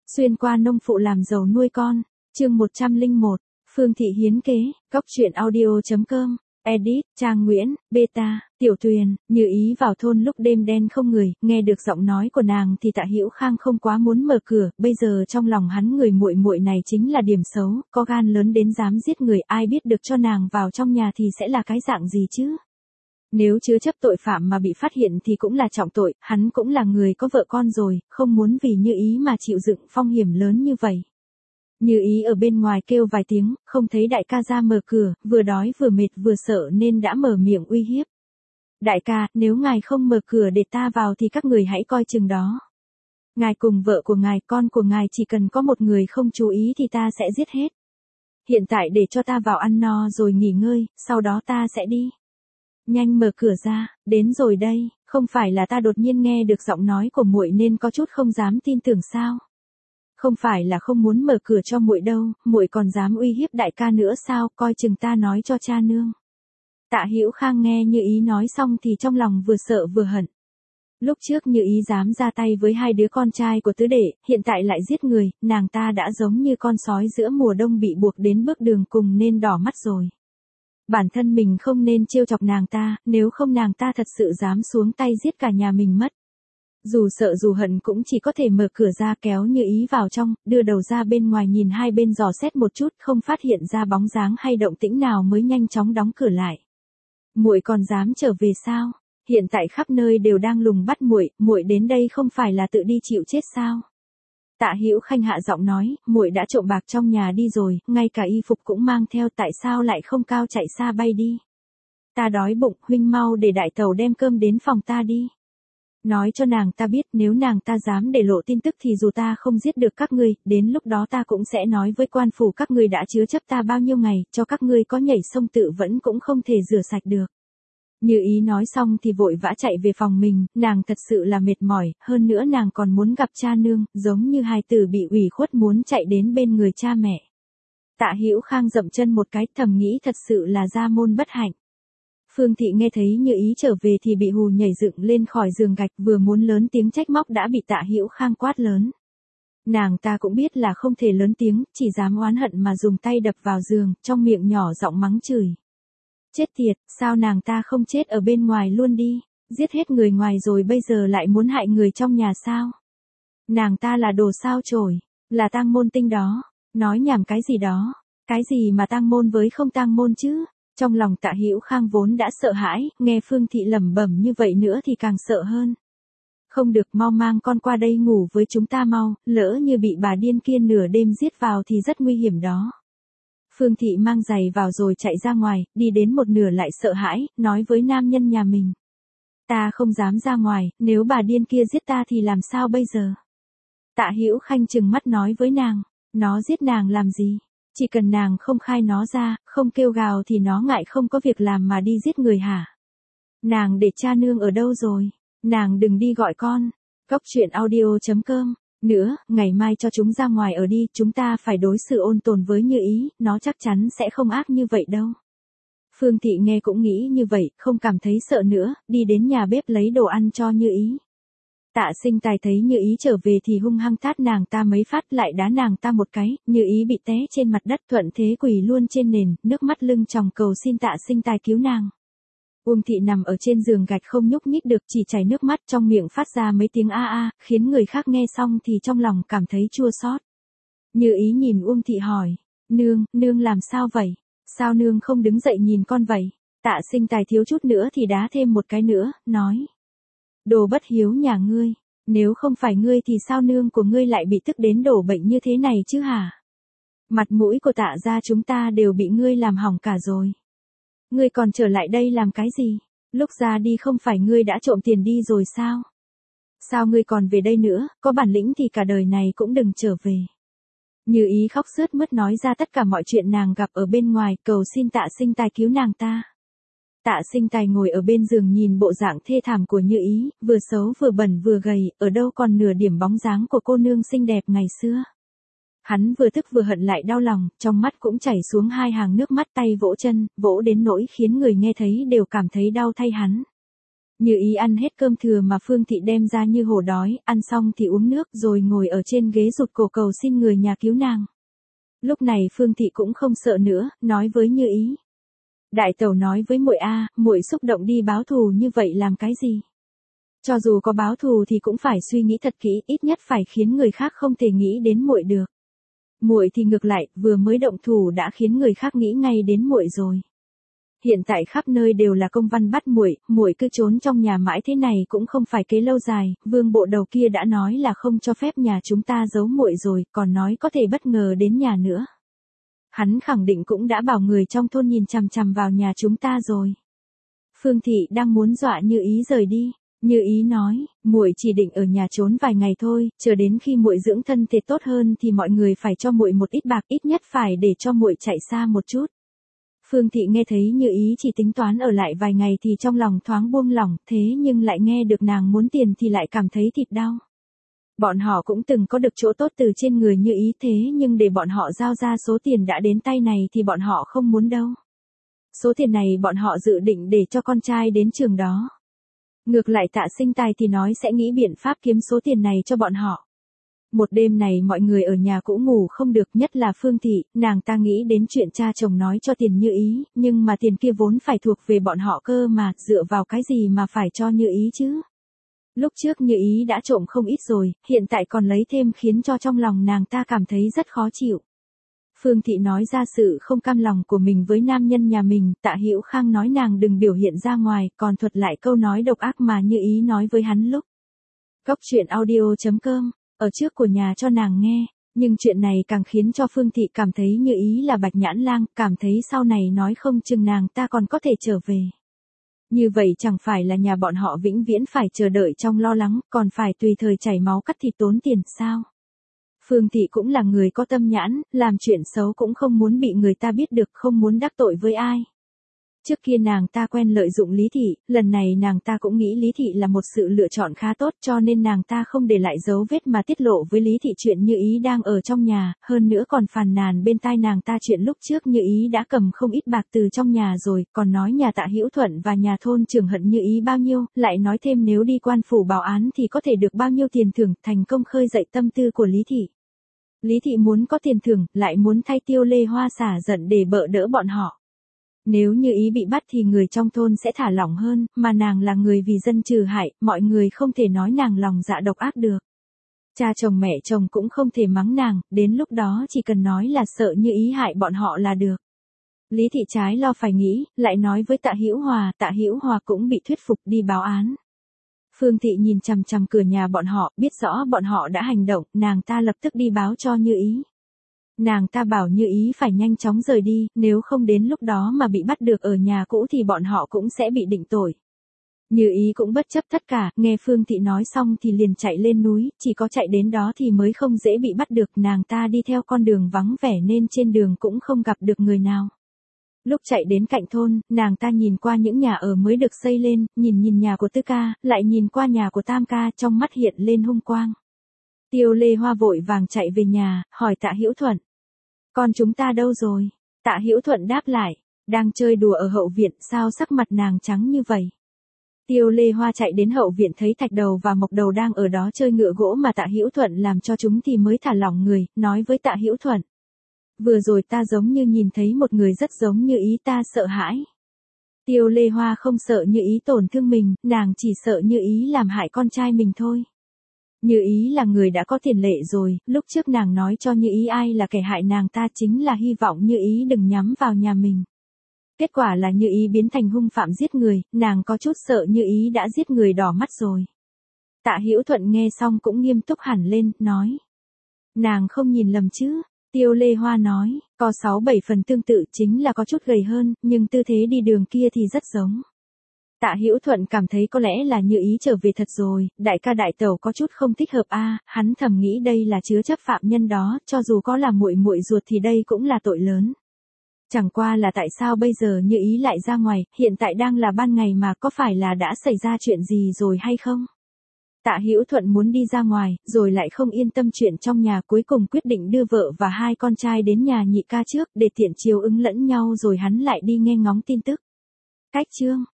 Xuyên qua nông phụ làm giàu nuôi con, chương 101, Phương Thị hiến kế, góc truyện audio.com, edit, Trang Nguyễn, beta, Tiểu Tuyền. Như Ý vào thôn lúc đêm đen không người, nghe được giọng nói của nàng thì Tạ Hữu Khang không quá muốn mở cửa, bây giờ trong lòng hắn người muội muội này chính là điểm xấu, có gan lớn đến dám giết người, ai biết được cho nàng vào trong nhà thì sẽ là cái dạng gì chứ? Nếu chứa chấp tội phạm mà bị phát hiện thì cũng là trọng tội, hắn cũng là người có vợ con rồi, không muốn vì Như Ý mà chịu dựng phong hiểm lớn như vậy. Như Ý ở bên ngoài kêu vài tiếng, không thấy đại ca ra mở cửa, vừa đói vừa mệt vừa sợ nên đã mở miệng uy hiếp. Đại ca, nếu ngài không mở cửa để ta vào thì các người hãy coi chừng đó. Ngài cùng vợ của ngài, con của ngài chỉ cần có một người không chú ý thì ta sẽ giết hết. Hiện tại để cho ta vào ăn no rồi nghỉ ngơi, sau đó ta sẽ đi. Nhanh mở cửa ra, đến rồi đây, không phải là ta đột nhiên nghe được giọng nói của muội nên có chút không dám tin tưởng sao? Không phải là không muốn mở cửa cho muội đâu, muội còn dám uy hiếp đại ca nữa sao, coi chừng ta nói cho cha nương. Tạ Hữu Khang nghe Như Ý nói xong thì trong lòng vừa sợ vừa hận. Lúc trước Như Ý dám ra tay với hai đứa con trai của tứ đệ, hiện tại lại giết người, nàng ta đã giống như con sói giữa mùa đông bị buộc đến bước đường cùng nên đỏ mắt rồi. Bản thân mình không nên trêu chọc nàng ta, nếu không nàng ta thật sự dám xuống tay giết cả nhà mình mất. Dù sợ dù hận cũng chỉ có thể mở cửa ra kéo Như Ý vào trong, đưa đầu ra bên ngoài nhìn hai bên dò xét một chút, không phát hiện ra bóng dáng hay động tĩnh nào mới nhanh chóng đóng cửa lại. Muội còn dám trở về sao? Hiện tại khắp nơi đều đang lùng bắt muội, muội đến đây không phải là tự đi chịu chết sao? Tạ Hữu Khanh hạ giọng nói, muội đã trộm bạc trong nhà đi rồi, ngay cả y phục cũng mang theo, tại sao lại không cao chạy xa bay đi? Ta đói bụng, huynh mau để đại tẩu đem cơm đến phòng ta đi. Nói cho nàng ta biết nếu nàng ta dám để lộ tin tức thì dù ta không giết được các ngươi, đến lúc đó ta cũng sẽ nói với quan phủ các ngươi đã chứa chấp ta bao nhiêu ngày, cho các ngươi có nhảy sông tự vẫn cũng không thể rửa sạch được. Như Ý nói xong thì vội vã chạy về phòng mình, nàng thật sự là mệt mỏi, hơn nữa nàng còn muốn gặp cha nương, giống như hài tử bị ủy khuất muốn chạy đến bên người cha mẹ. Tạ Hữu Khang dậm chân một cái, thầm nghĩ thật sự là gia môn bất hạnh. Phương Thị nghe thấy Như Ý trở về thì bị hù nhảy dựng lên khỏi giường gạch, vừa muốn lớn tiếng trách móc đã bị Tạ Hữu Khang quát lớn. Nàng ta cũng biết là không thể lớn tiếng, chỉ dám oán hận mà dùng tay đập vào giường, trong miệng nhỏ giọng mắng chửi. Chết tiệt, sao nàng ta không chết ở bên ngoài luôn đi, giết hết người ngoài rồi bây giờ lại muốn hại người trong nhà sao? Nàng ta là đồ sao chổi, là tang môn tinh đó, nói nhảm cái gì đó, cái gì mà tang môn với không tang môn chứ? Trong lòng Tạ Hữu Khang vốn đã sợ hãi, nghe Phương Thị lẩm bẩm như vậy nữa thì càng sợ hơn. Không được, mau mang con qua đây ngủ với chúng ta mau, lỡ như bị bà điên kia nửa đêm giết vào thì rất nguy hiểm đó. Phương Thị mang giày vào rồi chạy ra ngoài, đi đến một nửa lại sợ hãi, nói với nam nhân nhà mình. Ta không dám ra ngoài, nếu bà điên kia giết ta thì làm sao bây giờ? Tạ Hữu Khanh trừng mắt nói với nàng, nó giết nàng làm gì? Chỉ cần nàng không khai nó ra, không kêu gào thì nó ngại không có việc làm mà đi giết người hả? Nàng để cha nương ở đâu rồi? Nàng đừng đi gọi con. Góc truyện audio.com. Nữa, ngày mai cho chúng ra ngoài ở đi, chúng ta phải đối xử ôn tồn với Như Ý, nó chắc chắn sẽ không ác như vậy đâu. Phương Thị nghe cũng nghĩ như vậy, không cảm thấy sợ nữa, đi đến nhà bếp lấy đồ ăn cho Như Ý. Tạ Sinh Tài thấy Như Ý trở về thì hung hăng tát nàng ta mấy phát, lại đá nàng ta một cái, Như Ý bị té trên mặt đất thuận thế quỳ luôn trên nền, nước mắt lưng tròng cầu xin Tạ Sinh Tài cứu nàng. Uông Thị nằm ở trên giường gạch không nhúc nhích được, chỉ chảy nước mắt, trong miệng phát ra mấy tiếng a a, khiến người khác nghe xong thì trong lòng cảm thấy chua xót. Như Ý nhìn Uông Thị hỏi, nương làm sao vậy? Sao nương không đứng dậy nhìn con vậy? Tạ Sinh Tài thiếu chút nữa thì đá thêm một cái nữa, nói. Đồ bất hiếu nhà ngươi, nếu không phải ngươi thì sao nương của ngươi lại bị tức đến đổ bệnh như thế này chứ hả? Mặt mũi của Tạ gia chúng ta đều bị ngươi làm hỏng cả rồi. Ngươi còn trở lại đây làm cái gì? Lúc ra đi không phải ngươi đã trộm tiền đi rồi sao? Sao ngươi còn về đây nữa, có bản lĩnh thì cả đời này cũng đừng trở về. Như Ý khóc sướt mướt nói ra tất cả mọi chuyện nàng gặp ở bên ngoài, cầu xin Tạ Sinh Tài cứu nàng ta. Tạ Sinh Tài ngồi ở bên giường nhìn bộ dạng thê thảm của Như Ý, vừa xấu vừa bẩn vừa gầy, ở đâu còn nửa điểm bóng dáng của cô nương xinh đẹp ngày xưa. Hắn vừa tức vừa hận lại đau lòng, trong mắt cũng chảy xuống hai hàng nước mắt, tay vỗ chân, vỗ đến nỗi khiến người nghe thấy đều cảm thấy đau thay hắn. Như ý ăn hết cơm thừa mà Phương Thị đem ra như hổ đói, ăn xong thì uống nước rồi ngồi ở trên ghế rụt cổ cầu xin người nhà cứu nàng. Lúc này Phương Thị cũng không sợ nữa, nói với Như ý. Đại tẩu nói với muội a, muội xúc động đi báo thù như vậy làm cái gì? Cho dù có báo thù thì cũng phải suy nghĩ thật kỹ, ít nhất phải khiến người khác không thể nghĩ đến muội được. Muội thì ngược lại, vừa mới động thủ đã khiến người khác nghĩ ngay đến muội rồi. Hiện tại khắp nơi đều là công văn bắt muội, muội cứ trốn trong nhà mãi thế này cũng không phải kế lâu dài, Vương bộ đầu kia đã nói là không cho phép nhà chúng ta giấu muội rồi, còn nói có thể bất ngờ đến nhà nữa. Hắn khẳng định cũng đã bảo người trong thôn nhìn chằm chằm vào nhà chúng ta rồi. Phương Thị đang muốn dọa Như ý rời đi. Như ý nói, muội chỉ định ở nhà trốn vài ngày thôi, chờ đến khi muội dưỡng thân thể tốt hơn thì mọi người phải cho muội một ít bạc, ít nhất phải để cho muội chạy xa một chút. Phương Thị nghe thấy Như ý chỉ tính toán ở lại vài ngày thì trong lòng thoáng buông lỏng, thế nhưng lại nghe được nàng muốn tiền thì lại cảm thấy thịt đau. Bọn họ cũng từng có được chỗ tốt từ trên người Như ý, thế nhưng để bọn họ giao ra số tiền đã đến tay này thì bọn họ không muốn đâu. Số tiền này bọn họ dự định để cho con trai đến trường đó. Ngược lại Tạ Sinh Tài thì nói sẽ nghĩ biện pháp kiếm số tiền này cho bọn họ. Một đêm này mọi người ở nhà cũng ngủ không được, nhất là Phương Thị, nàng ta nghĩ đến chuyện cha chồng nói cho tiền Như ý, nhưng mà tiền kia vốn phải thuộc về bọn họ cơ mà, dựa vào cái gì mà phải cho Như ý chứ? Lúc trước Như ý đã trộm không ít rồi, hiện tại còn lấy thêm khiến cho trong lòng nàng ta cảm thấy rất khó chịu. Phương Thị nói ra sự không cam lòng của mình với nam nhân nhà mình, Tạ Hữu Khang nói nàng đừng biểu hiện ra ngoài, còn thuật lại câu nói độc ác mà Như ý nói với hắn lúc. Góc truyện audio.com, ở trước của nhà cho nàng nghe, nhưng chuyện này càng khiến cho Phương Thị cảm thấy Như ý là bạch nhãn lang, cảm thấy sau này nói không chừng nàng ta còn có thể trở về. Như vậy chẳng phải là nhà bọn họ vĩnh viễn phải chờ đợi trong lo lắng, còn phải tùy thời chảy máu cắt thịt tốn tiền sao? Phương Thị cũng là người có tâm nhãn, làm chuyện xấu cũng không muốn bị người ta biết được, không muốn đắc tội với ai. Trước kia nàng ta quen lợi dụng Lý Thị, lần này nàng ta cũng nghĩ Lý Thị là một sự lựa chọn khá tốt cho nên nàng ta không để lại dấu vết mà tiết lộ với Lý Thị chuyện Như ý đang ở trong nhà, hơn nữa còn phàn nàn bên tai nàng ta chuyện lúc trước Như ý đã cầm không ít bạc từ trong nhà rồi, còn nói nhà Tạ Hữu Thuận và nhà thôn Trường hận Như ý bao nhiêu, lại nói thêm nếu đi quan phủ báo án thì có thể được bao nhiêu tiền thưởng, thành công khơi dậy tâm tư của Lý Thị. Lý Thị muốn có tiền thưởng, lại muốn thay Tiêu Lê Hoa xả giận để bợ đỡ bọn họ. Nếu Như ý bị bắt thì người trong thôn sẽ thả lỏng hơn, mà nàng là người vì dân trừ hại, mọi người không thể nói nàng lòng dạ độc ác được. Cha chồng mẹ chồng cũng không thể mắng nàng, đến lúc đó chỉ cần nói là sợ Như ý hại bọn họ là được. Lý Thị trái lo phải nghĩ, lại nói với Tạ Hữu Hòa cũng bị thuyết phục đi báo án. Phương Thị nhìn chằm chằm cửa nhà bọn họ, biết rõ bọn họ đã hành động, nàng ta lập tức đi báo cho Như ý. Nàng ta bảo Như ý phải nhanh chóng rời đi, nếu không đến lúc đó mà bị bắt được ở nhà cũ thì bọn họ cũng sẽ bị định tội. Như ý cũng bất chấp tất cả, nghe Phương Thị nói xong thì liền chạy lên núi, chỉ có chạy đến đó thì mới không dễ bị bắt được, nàng ta đi theo con đường vắng vẻ nên trên đường cũng không gặp được người nào. Lúc chạy đến cạnh thôn, nàng ta nhìn qua những nhà ở mới được xây lên, nhìn nhà của Tư ca, lại nhìn qua nhà của Tam ca, trong mắt hiện lên hung quang. Tiêu Lê Hoa vội vàng chạy về nhà, hỏi Tạ Hữu Thuận. Con chúng ta đâu rồi? Tạ Hữu Thuận đáp lại, đang chơi đùa ở hậu viện, sao sắc mặt nàng trắng như vậy? Tiêu Lê Hoa chạy đến hậu viện thấy Thạch Đầu và Mộc Đầu đang ở đó chơi ngựa gỗ mà Tạ Hữu Thuận làm cho chúng thì mới thả lỏng người, nói với Tạ Hữu Thuận. Vừa rồi ta giống như nhìn thấy một người rất giống Như ý, ta sợ hãi. Tiêu Lê Hoa không sợ Như ý tổn thương mình, nàng chỉ sợ Như ý làm hại con trai mình thôi. Như ý là người đã có tiền lệ rồi, lúc trước nàng nói cho Như ý ai là kẻ hại nàng ta chính là hy vọng Như ý đừng nhắm vào nhà mình. Kết quả là Như ý biến thành hung phạm giết người, nàng có chút sợ Như ý đã giết người đỏ mắt rồi. Tạ Hữu Thuận nghe xong cũng nghiêm túc hẳn lên, nói. Nàng không nhìn lầm chứ? Tiêu Lê Hoa nói, có 6-7 phần tương tự, chính là có chút gầy hơn, nhưng tư thế đi đường kia thì rất giống. Tạ Hữu Thuận cảm thấy có lẽ là Như ý trở về thật rồi, đại ca đại tẩu có chút không thích hợp hắn thầm nghĩ đây là chứa chấp phạm nhân đó, cho dù có là muội muội ruột thì đây cũng là tội lớn. Chẳng qua là tại sao bây giờ Như ý lại ra ngoài, hiện tại đang là ban ngày mà, có phải là đã xảy ra chuyện gì rồi hay không? Tạ Hữu Thuận muốn đi ra ngoài, rồi lại không yên tâm chuyện trong nhà, cuối cùng quyết định đưa vợ và hai con trai đến nhà nhị ca trước, để tiện chiều ứng lẫn nhau rồi hắn lại đi nghe ngóng tin tức. Cách chương